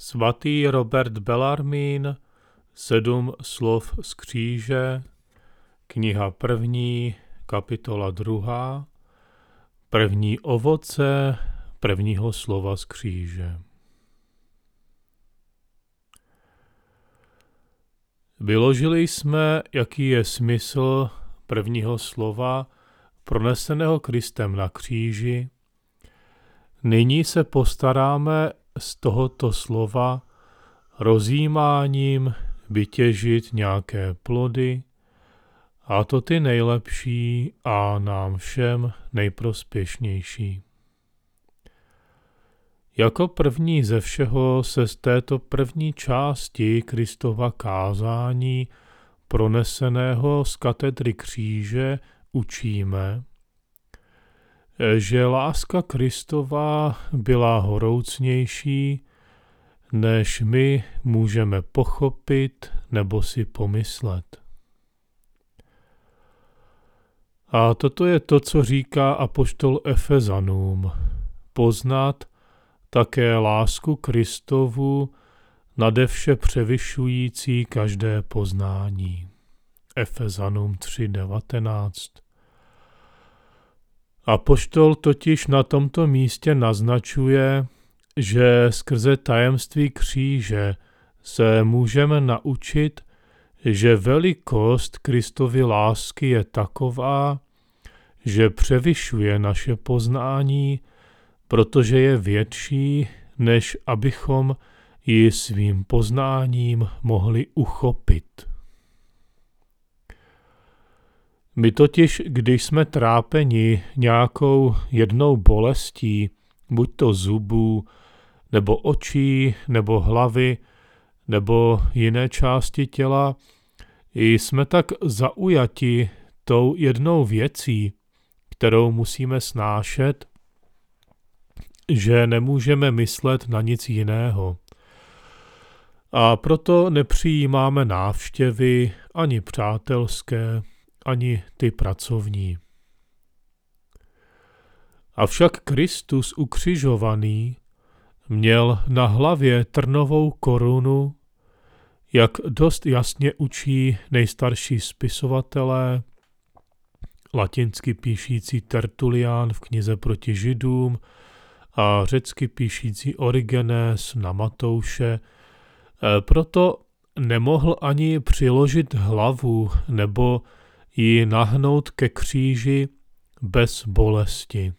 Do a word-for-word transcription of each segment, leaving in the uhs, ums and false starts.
Svatý Robert Bellarmín, Sedm slov z kříže, kniha první, kapitola druhá, první ovoce prvního slova z kříže. Vyložili jsme, jaký je smysl prvního slova proneseného Kristem na kříži. Nyní se postaráme z tohoto slova rozjímáním vytěžit nějaké plody, a to ty nejlepší a nám všem nejprospěšnější. Jako první ze všeho se z této první části Kristova kázání, proneseného z katedry kříže, učíme, že láska Kristova byla horoucnější, než my můžeme pochopit nebo si pomyslet. A toto je to, co říká apoštol Efezanům. Poznat také lásku Kristovu nade vše převyšující každé poznání. Efezanům tři devatenáct. Apoštol totiž na tomto místě naznačuje, že skrze tajemství kříže se můžeme naučit, že velikost Kristovy lásky je taková, že převyšuje naše poznání, protože je větší, než abychom ji svým poznáním mohli uchopit. My totiž, když jsme trápeni nějakou jednou bolestí, buď to zubů, nebo očí, nebo hlavy, nebo jiné části těla, jsme tak zaujati tou jednou věcí, kterou musíme snášet, že nemůžeme myslet na nic jiného. A proto nepřijímáme návštěvy ani přátelské, ani ty pracovní. Avšak Kristus ukřižovaný měl na hlavě trnovou korunu, jak dost jasně učí nejstarší spisovatelé, latinsky píšící Tertulián v knize proti Židům a řecky píšící Origenes na Matouše. Proto nemohl ani přiložit hlavu nebo ji nahnout ke kříži bez bolesti.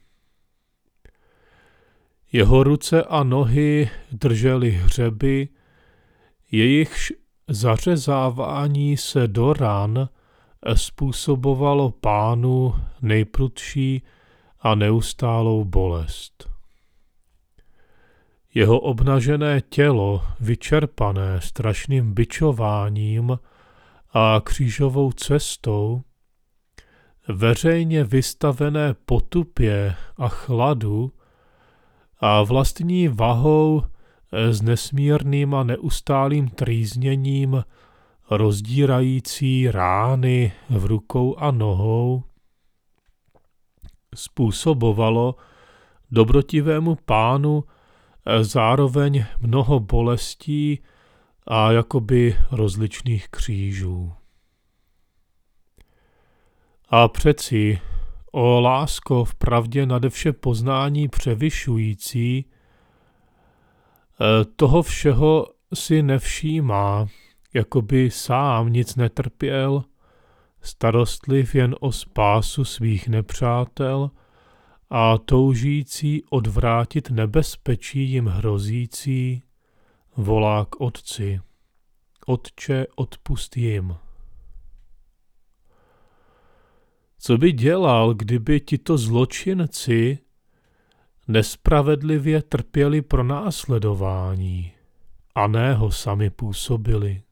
Jeho ruce a nohy držely hřeby, jejichž zařezávání se do ran způsobovalo Pánu nejprudší a neustálou bolest. Jeho obnažené tělo, vyčerpané strašným bičováním a křížovou cestou, veřejně vystavené potupě a chladu a vlastní vahou s nesmírným a neustálým trýzněním rozdírající rány v rukou a nohou, způsobovalo dobrotivému Pánu zároveň mnoho bolestí a jakoby rozličných křížů. A přeci, o lásko v pravdě nade vše poznání převyšující, toho všeho si nevšímá, jakoby sám nic netrpěl, starostliv jen o spásu svých nepřátel a toužící odvrátit nebezpečí jim hrozící, volá k Otci: Otče, odpusť jim. Co by dělal, kdyby tito zločinci nespravedlivě trpěli pronásledování a ne ho sami působili?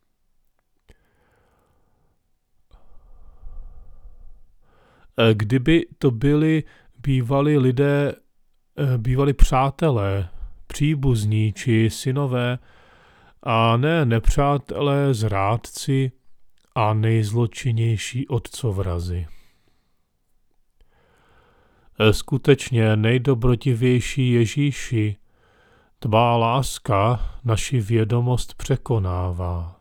Kdyby to byli bývali lidé, bývali přátelé, příbuzní či synové, a ne nepřátelé, zrádci a nejzločinnější otcovrazi. Skutečně nejdobrotivější Ježíši, Tvá láska naši vědomost překonává.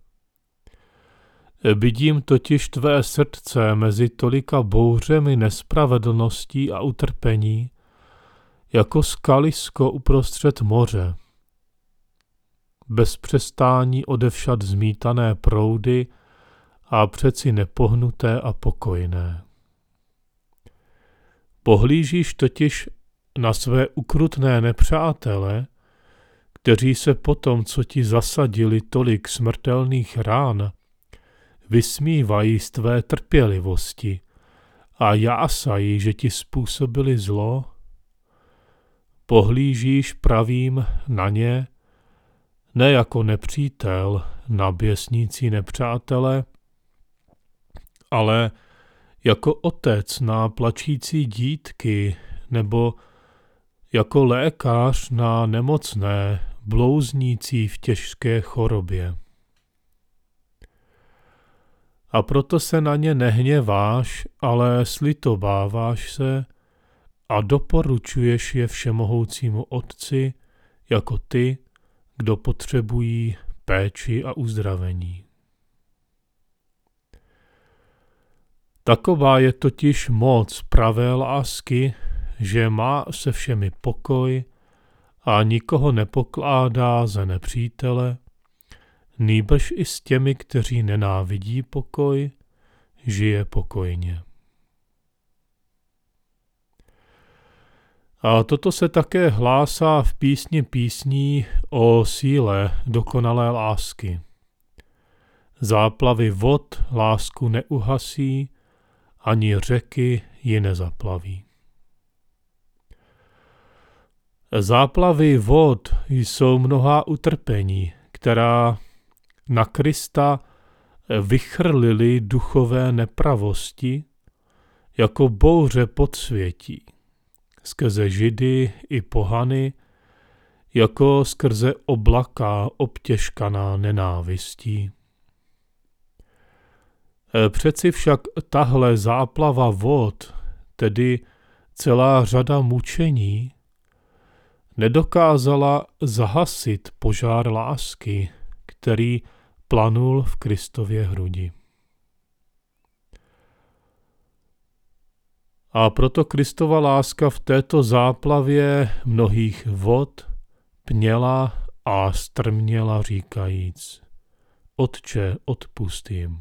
Vidím totiž tvé srdce mezi tolika bouřemi nespravedlností a utrpení, jako skalisko uprostřed moře. Bez přestání odevšad zmítané proudy a přeci nepohnuté a pokojné. Pohlížíš totiž na své ukrutné nepřátele, kteří se potom, co ti zasadili tolik smrtelných rán, vysmívají z tvé trpělivosti a jásají, že ti způsobili zlo. Pohlížíš pravým na ně, ne jako nepřítel na běsnící nepřátele, ale jako otec na plačící dítky nebo jako lékař na nemocné, blouznící v těžké chorobě. A proto se na ně nehněváš, ale slitováváš se a doporučuješ je všemohoucímu Otci jako ty, kdo potřebují péči a uzdravení. Taková je totiž moc pravé lásky, že má se všemi pokoj a nikoho nepokládá za nepřítele, nýbrž i s těmi, kteří nenávidí pokoj, žije pokojně. A toto se také hlásá v písni písní o síle dokonalé lásky. Záplavy vod lásku neuhasí, ani řeky ji nezaplaví. Záplavy vod jsou mnohá utrpení, která na Krista vychrlili duchové nepravosti jako bouře podsvětí, skrze Židy i pohany, jako skrze oblaka obtěžkaná nenávistí. Přeci však tahle záplava vod, tedy celá řada mučení, nedokázala zahasit požár lásky, který planul v Kristově hrudi. A proto Kristova láska v této záplavě mnohých vod pněla a strměla říkajíc: Otče, odpusť jim.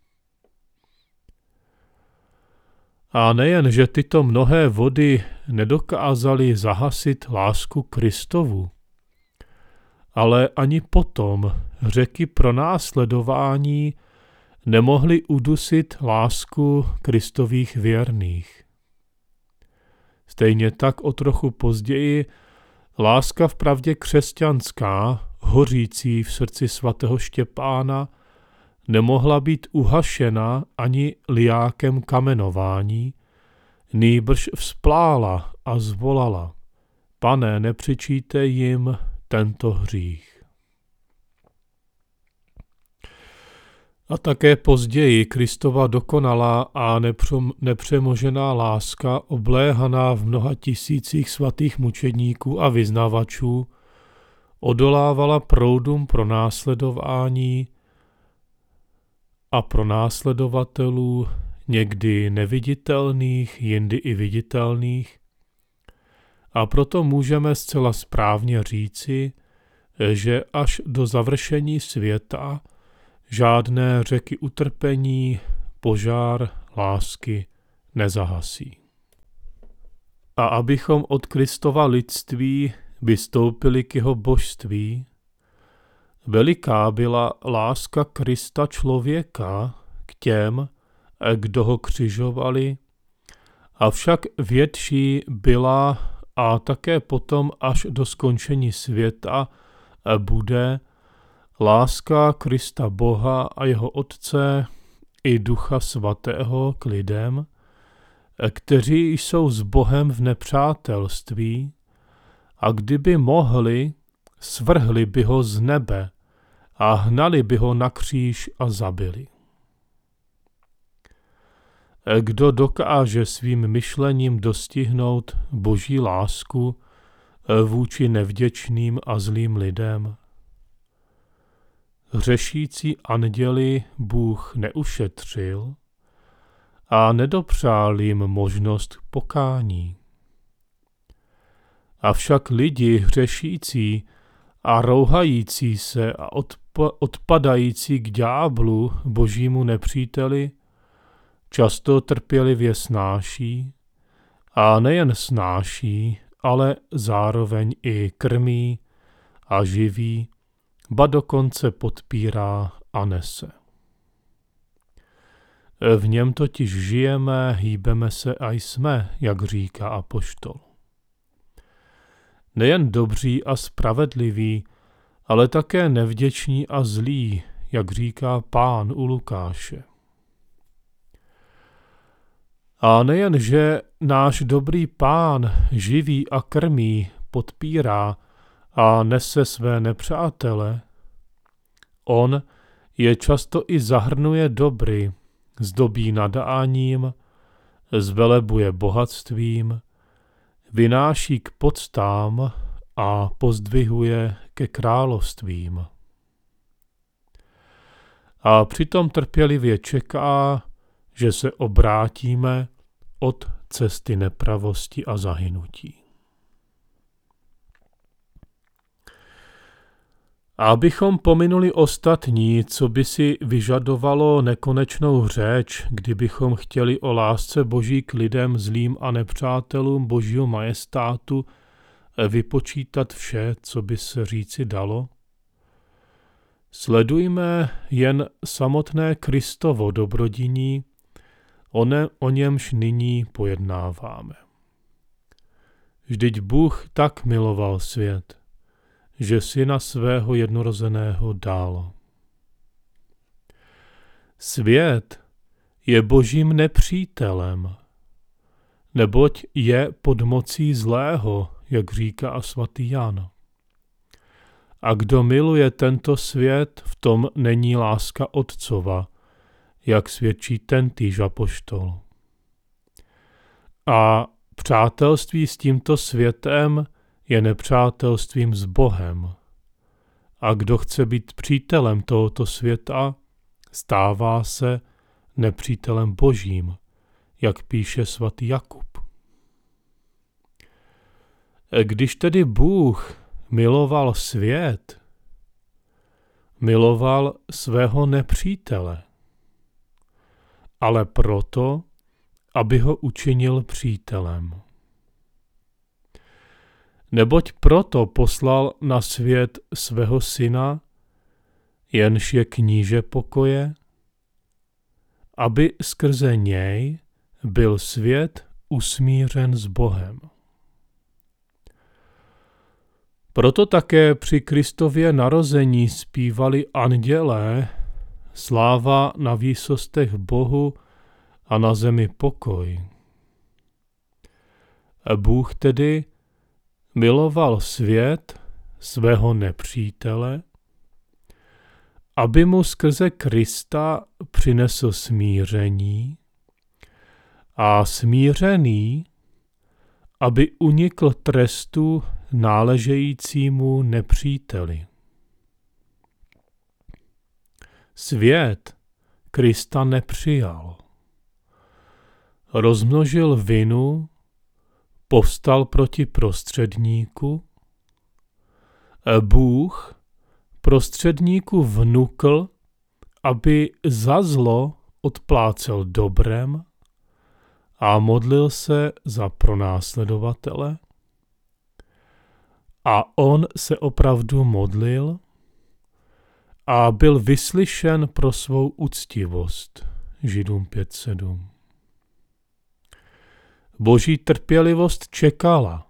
A nejen, že tyto mnohé vody nedokázaly zahasit lásku Kristovu, ale ani potom řeky pronásledování nemohly udusit lásku Kristových věrných. Stejně tak o trochu později láska vpravdě křesťanská, hořící v srdci svatého Štěpána, nemohla být uhašena ani lijákem kamenování, nýbrž vzplála a zvolala: Pane, nepřičíte jim tento hřích. A také později Kristova dokonalá a nepřemožená láska, obléhaná v mnoha tisících svatých mučedníků a vyznavačů, odolávala proudům pronásledování a pronásledovatelů, někdy neviditelných, jindy i viditelných. A proto můžeme zcela správně říci, že až do završení světa žádné řeky utrpení, požár lásky nezahasí. A abychom od Kristova lidství vystoupili k jeho božství, veliká byla láska Krista člověka k těm, kdo ho křižovali, avšak větší byla a také potom až do skončení světa bude láska Krista Boha a jeho Otce i Ducha Svatého k lidem, kteří jsou s Bohem v nepřátelství, a kdyby mohli, svrhli by ho z nebe a hnali by ho na kříž a zabili. Kdo dokáže svým myšlením dostihnout boží lásku, vůči nevděčným a zlým lidem? Hřešící anděli Bůh neušetřil a nedopřál jim možnost pokání. Avšak lidi hřešící a rouhající se a odpa- odpadající k ďáblu, božímu nepříteli, často trpělivě snáší, a nejen snáší, ale zároveň i krmí a živí, ba dokonce podpírá a nese. V něm totiž žijeme, hýbeme se a jsme, jak říká apoštol. Nejen dobří a spravedliví, ale také nevděční a zlí, jak říká Pán u Lukáše. A nejen, že náš dobrý Pán živí a krmí, podpírá a nese své nepřátele, on je často i zahrnuje dobry, zdobí nadáním, zvelebuje bohatstvím, vynáší k poctám a pozdvihuje ke královstvím. A přitom trpělivě čeká, že se obrátíme od cesty nepravosti a zahynutí. A abychom pominuli ostatní, co by si vyžadovalo nekonečnou řeč, kdybychom chtěli o lásce Boží k lidem zlým a nepřátelům Božího majestátu vypočítat vše, co by se říci dalo, sledujme jen samotné Kristovo dobrodiní, o, ne, o němž nyní pojednáváme. Vždyť Bůh tak miloval svět, že syna svého jednorozeného dal. Svět je Božím nepřítelem, neboť je pod mocí zlého, jak říká svatý Jan. A kdo miluje tento svět, v tom není láska Otcova, jak svědčí tentýž apoštol. A přátelství s tímto světem je nepřátelstvím s Bohem. A kdo chce být přítelem tohoto světa, stává se nepřítelem Božím, jak píše svatý Jakub. Když tedy Bůh miloval svět, miloval svého nepřítele, ale proto, aby ho učinil přítelem. Neboť proto poslal na svět svého syna, jenž je kníže pokoje, aby skrze něj byl svět usmířen s Bohem. Proto také při Kristově narození zpívali andělé sláva na výsostech Bohu a na zemi pokoj. A Bůh tedy miloval svět, svého nepřítele, aby mu skrze Krista přinesl smíření a smířený, aby unikl trestu náležejícímu nepříteli. Svět Krista nepřijal. Rozmnožil vinu, povstal proti prostředníku. Bůh prostředníku vnukl, aby za zlo odplácel dobrem a modlil se za pronásledovatele. A on se opravdu modlil a byl vyslyšen pro svou uctivost. Židům pět sedm. Boží trpělivost čekala,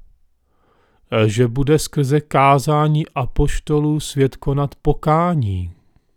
že bude skrze kázání apoštolů svět konat pokání.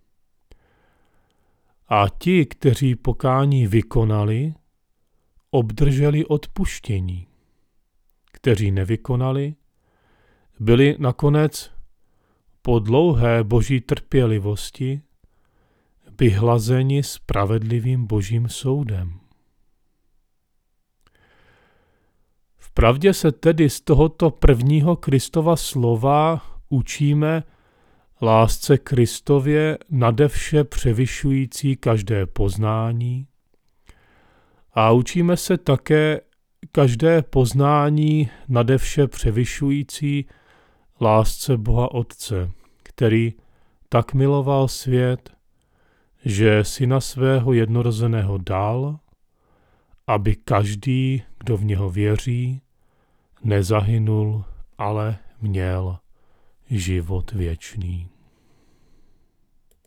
A ti, kteří pokání vykonali, obdrželi odpuštění. Kteří nevykonali, byli nakonec po dlouhé boží trpělivosti vyhlazeni spravedlivým božím soudem. V Vpravdě se tedy z tohoto prvního Kristova slova učíme lásce Kristově nade vše převyšující každé poznání a učíme se také každé poznání nade vše převyšující lásce Boha Otce, který tak miloval svět, že syna svého jednorozeného dal, aby každý, kdo v něho věří, nezahynul, ale měl život věčný.